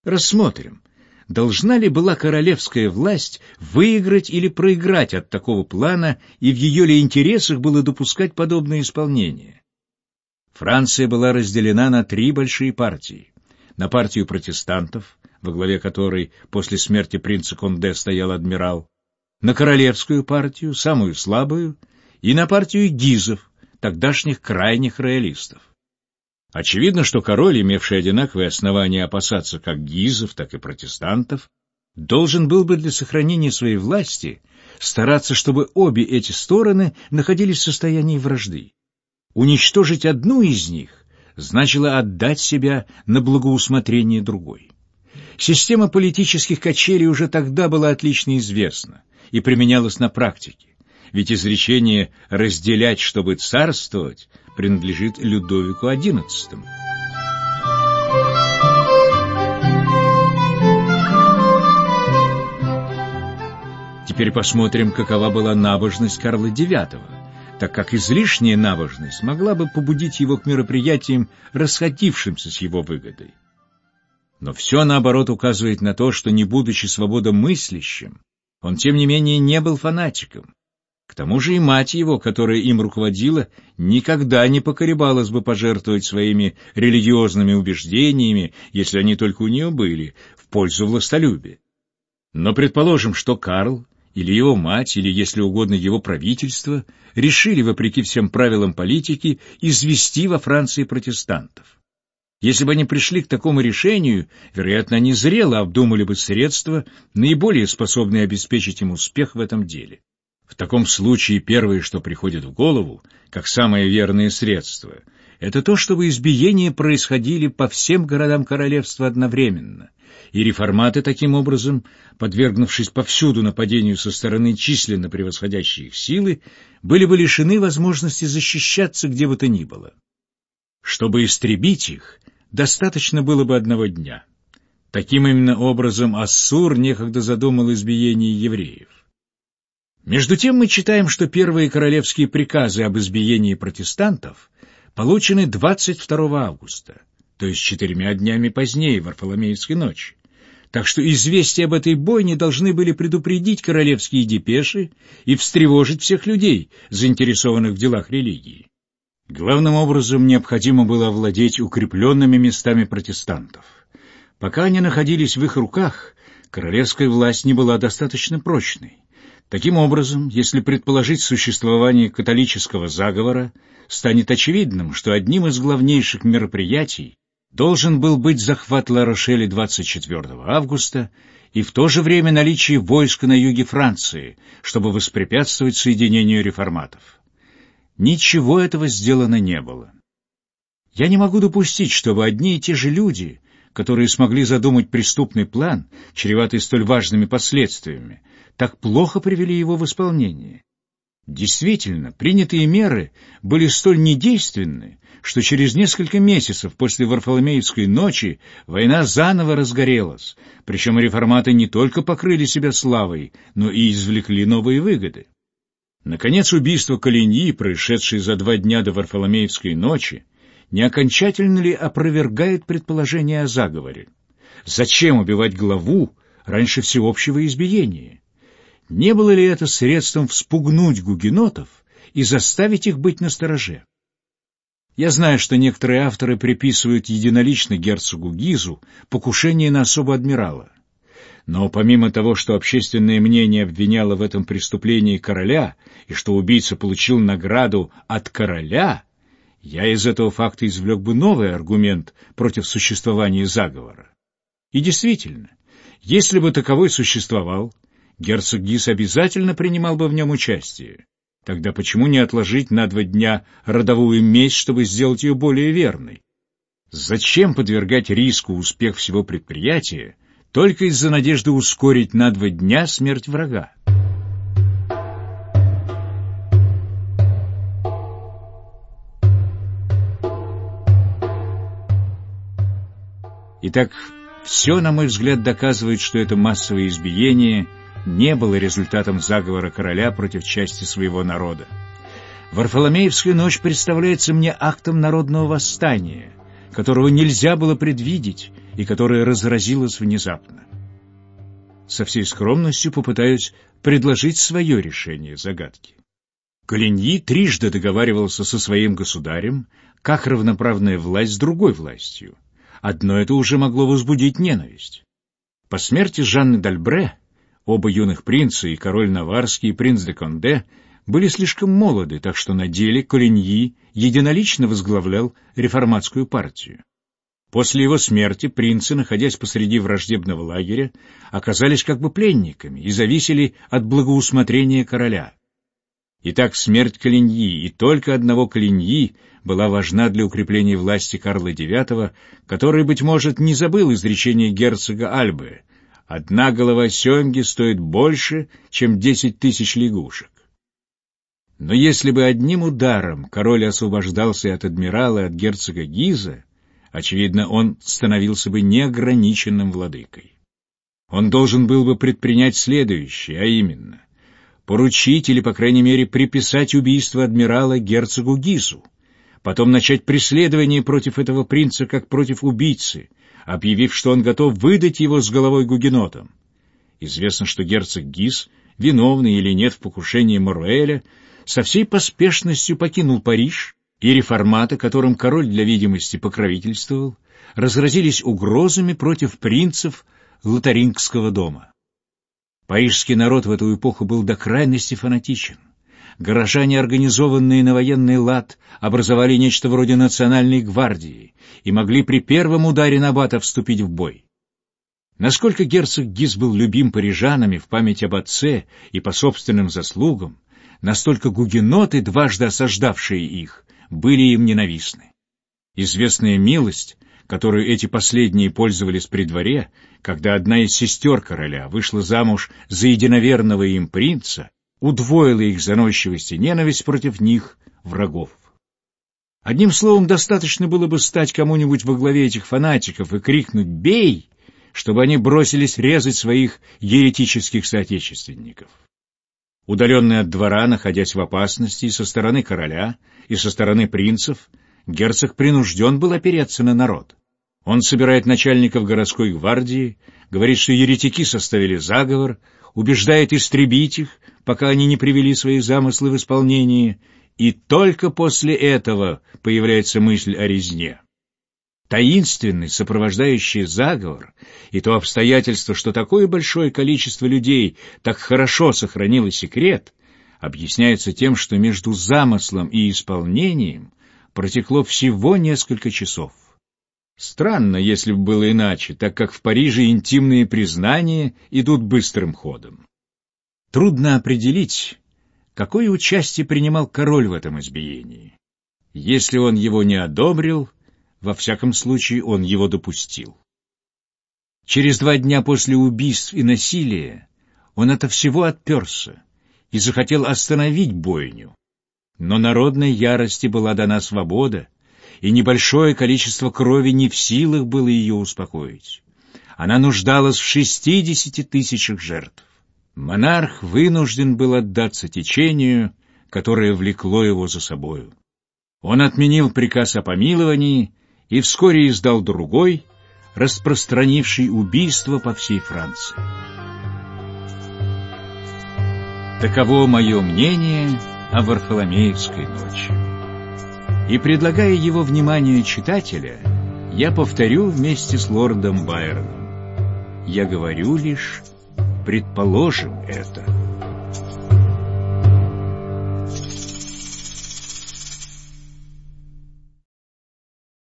Рассмотрим, должна ли была королевская власть выиграть или проиграть от такого плана, и в ее ли интересах было допускать подобное исполнение. Франция была разделена на 3 большие партии. На партию протестантов, во главе которой после смерти принца Конде стоял адмирал, на королевскую партию, самую слабую, и на партию гизов, тогдашних крайних роялистов. Очевидно, что король, имевший одинаковые основания опасаться как гизов, так и протестантов, должен был бы для сохранения своей власти стараться, чтобы обе эти стороны находились в состоянии вражды. Уничтожить одну из них значило отдать себя на благоусмотрение другой. Система политических качелей уже тогда была отлично известна и применялась на практике, ведь изречение «разделять, чтобы царствовать» принадлежит Людовику XI. Теперь посмотрим, какова была набожность Карла IX, так как излишняя набожность могла бы побудить его к мероприятиям, расходившимся с его выгодой. Но все, наоборот, указывает на то, что, не будучи свободомыслящим, он, тем не менее, не был фанатиком. К тому же и мать его, которая им руководила, никогда не поколебалась бы пожертвовать своими религиозными убеждениями, если они только у нее были, в пользу властолюбия. Но предположим, что Карл, или его мать, или, если угодно, его правительство, решили, вопреки всем правилам политики, извести во Франции протестантов. Если бы они пришли к такому решению, вероятно, они зрело обдумали бы средства, наиболее способные обеспечить им успех в этом деле. В таком случае первое, что приходит в голову, как самое верное средство, это то, чтобы избиения происходили по всем городам королевства одновременно, и реформаты таким образом, подвергнувшись повсюду нападению со стороны численно превосходящей их силы, были бы лишены возможности защищаться где бы то ни было. Чтобы истребить их, достаточно было бы 1 дня. Таким именно образом Ассур некогда задумал избиение евреев. Между тем мы читаем, что первые королевские приказы об избиении протестантов получены 22 августа, то есть 4 днями позднее, Варфоломеевской ночи. Так что известия об этой бойне должны были предупредить королевские депеши и встревожить всех людей, заинтересованных в делах религии. Главным образом необходимо было овладеть укрепленными местами протестантов. Пока они находились в их руках, королевская власть не была достаточно прочной. Таким образом, если предположить существование католического заговора, станет очевидным, что одним из главнейших мероприятий должен был быть захват Ла-Рошеля 24 августа и в то же время наличие войска на юге Франции, чтобы воспрепятствовать соединению реформатов. Ничего этого сделано не было. Я не могу допустить, чтобы одни и те же люди, которые смогли задумать преступный план, чреватый столь важными последствиями, так плохо привели его в исполнение. Действительно, принятые меры были столь недейственны, что через несколько месяцев после Варфоломеевской ночи война заново разгорелась, причем реформаты не только покрыли себя славой, но и извлекли новые выгоды. Наконец, убийство Коligny, происшедшее за 2 дня до Варфоломеевской ночи, не окончательно ли опровергает предположение о заговоре? Зачем убивать главу раньше всеобщего избиения? Не было ли это средством вспугнуть гугенотов и заставить их быть настороже? Я знаю, что некоторые авторы приписывают единолично герцогу Гизу покушение на особу адмирала. Но помимо того, что общественное мнение обвиняло в этом преступлении короля и что убийца получил награду от короля, я из этого факта извлек бы новый аргумент против существования заговора. И действительно, если бы таковой существовал, герцог Гиз обязательно принимал бы в нем участие. Тогда почему не отложить на 2 дня родовую месть, чтобы сделать ее более верной? Зачем подвергать риску успех всего предприятия только из-за надежды ускорить на 2 дня смерть врага? Итак, все, на мой взгляд, доказывает, что это массовое избиение не было результатом заговора короля против части своего народа. Варфоломеевская ночь представляется мне актом народного восстания, которого нельзя было предвидеть и которая разразилась внезапно. Со всей скромностью попытаюсь предложить свое решение загадки. Коligny трижды договаривался со своим государем, как равноправная власть с другой властью. Одно это уже могло возбудить ненависть. По смерти Жанны д'Альбре оба юных принца, и король Наварский, и принц де Конде, были слишком молоды, так что на деле Коligny единолично возглавлял реформатскую партию. После его смерти принцы, находясь посреди враждебного лагеря, оказались как бы пленниками и зависели от благоусмотрения короля. Итак, смерть Коligny, и только одного Коligny, была важна для укрепления власти Карла IX, который, быть может, не забыл изречения герцога Альбы: «Одна голова семги стоит больше, чем 10 тысяч лягушек». Но если бы одним ударом король освобождался от адмирала и от герцога Гиза, очевидно, он становился бы неограниченным владыкой. Он должен был бы предпринять следующее, а именно поручить или, по крайней мере, приписать убийство адмирала герцогу Гизу, потом начать преследование против этого принца как против убийцы, объявив, что он готов выдать его с головой гугенотам. Известно, что герцог Гиз, виновный или нет в покушении Моруэля, со всей поспешностью покинул Париж, и реформаты, которым король для видимости покровительствовал, разразились угрозами против принцев Лотарингского дома. Парижский народ в эту эпоху был до крайности фанатичен. Горожане, организованные на военный лад, образовали нечто вроде национальной гвардии и могли при первом ударе набата вступить в бой. Насколько герцог Гиз был любим парижанами в память об отце и по собственным заслугам, настолько гугеноты, дважды осаждавшие их, были им ненавистны. Известная милость, которую эти последние пользовались при дворе, когда одна из сестер короля вышла замуж за единоверного им принца, удвоила их заносчивость и ненависть против них, врагов. Одним словом, достаточно было бы стать кому-нибудь во главе этих фанатиков и крикнуть «Бей!», чтобы они бросились резать своих еретических соотечественников. Удаленный от двора, находясь в опасности и со стороны короля, и со стороны принцев, герцог принужден был опереться на народ. Он собирает начальников городской гвардии, говорит, что еретики составили заговор, убеждает истребить их, пока они не привели свои замыслы в исполнение, и только после этого появляется мысль о резне. Таинственный, сопровождающий заговор, и то обстоятельство, что такое большое количество людей так хорошо сохранило секрет, объясняется тем, что между замыслом и исполнением протекло всего несколько часов. Странно, если бы было иначе, так как в Париже интимные признания идут быстрым ходом. Трудно определить, какое участие принимал король в этом избиении. Если он его не одобрил, во всяком случае он его допустил. Через 2 дня после убийств и насилия он ото всего отперся и захотел остановить бойню. Но народной ярости была дана свобода, и небольшое количество крови не в силах было ее успокоить. Она нуждалась в 60 тысячах жертв. Монарх вынужден был отдаться течению, которое влекло его за собою. Он отменил приказ о помиловании и вскоре издал другой, распространивший убийство по всей Франции. Таково мое мнение о Варфоломеевской ночи. И, предлагая его вниманию читателя, я повторю вместе с лордом Байроном: я говорю лишь, предположим это.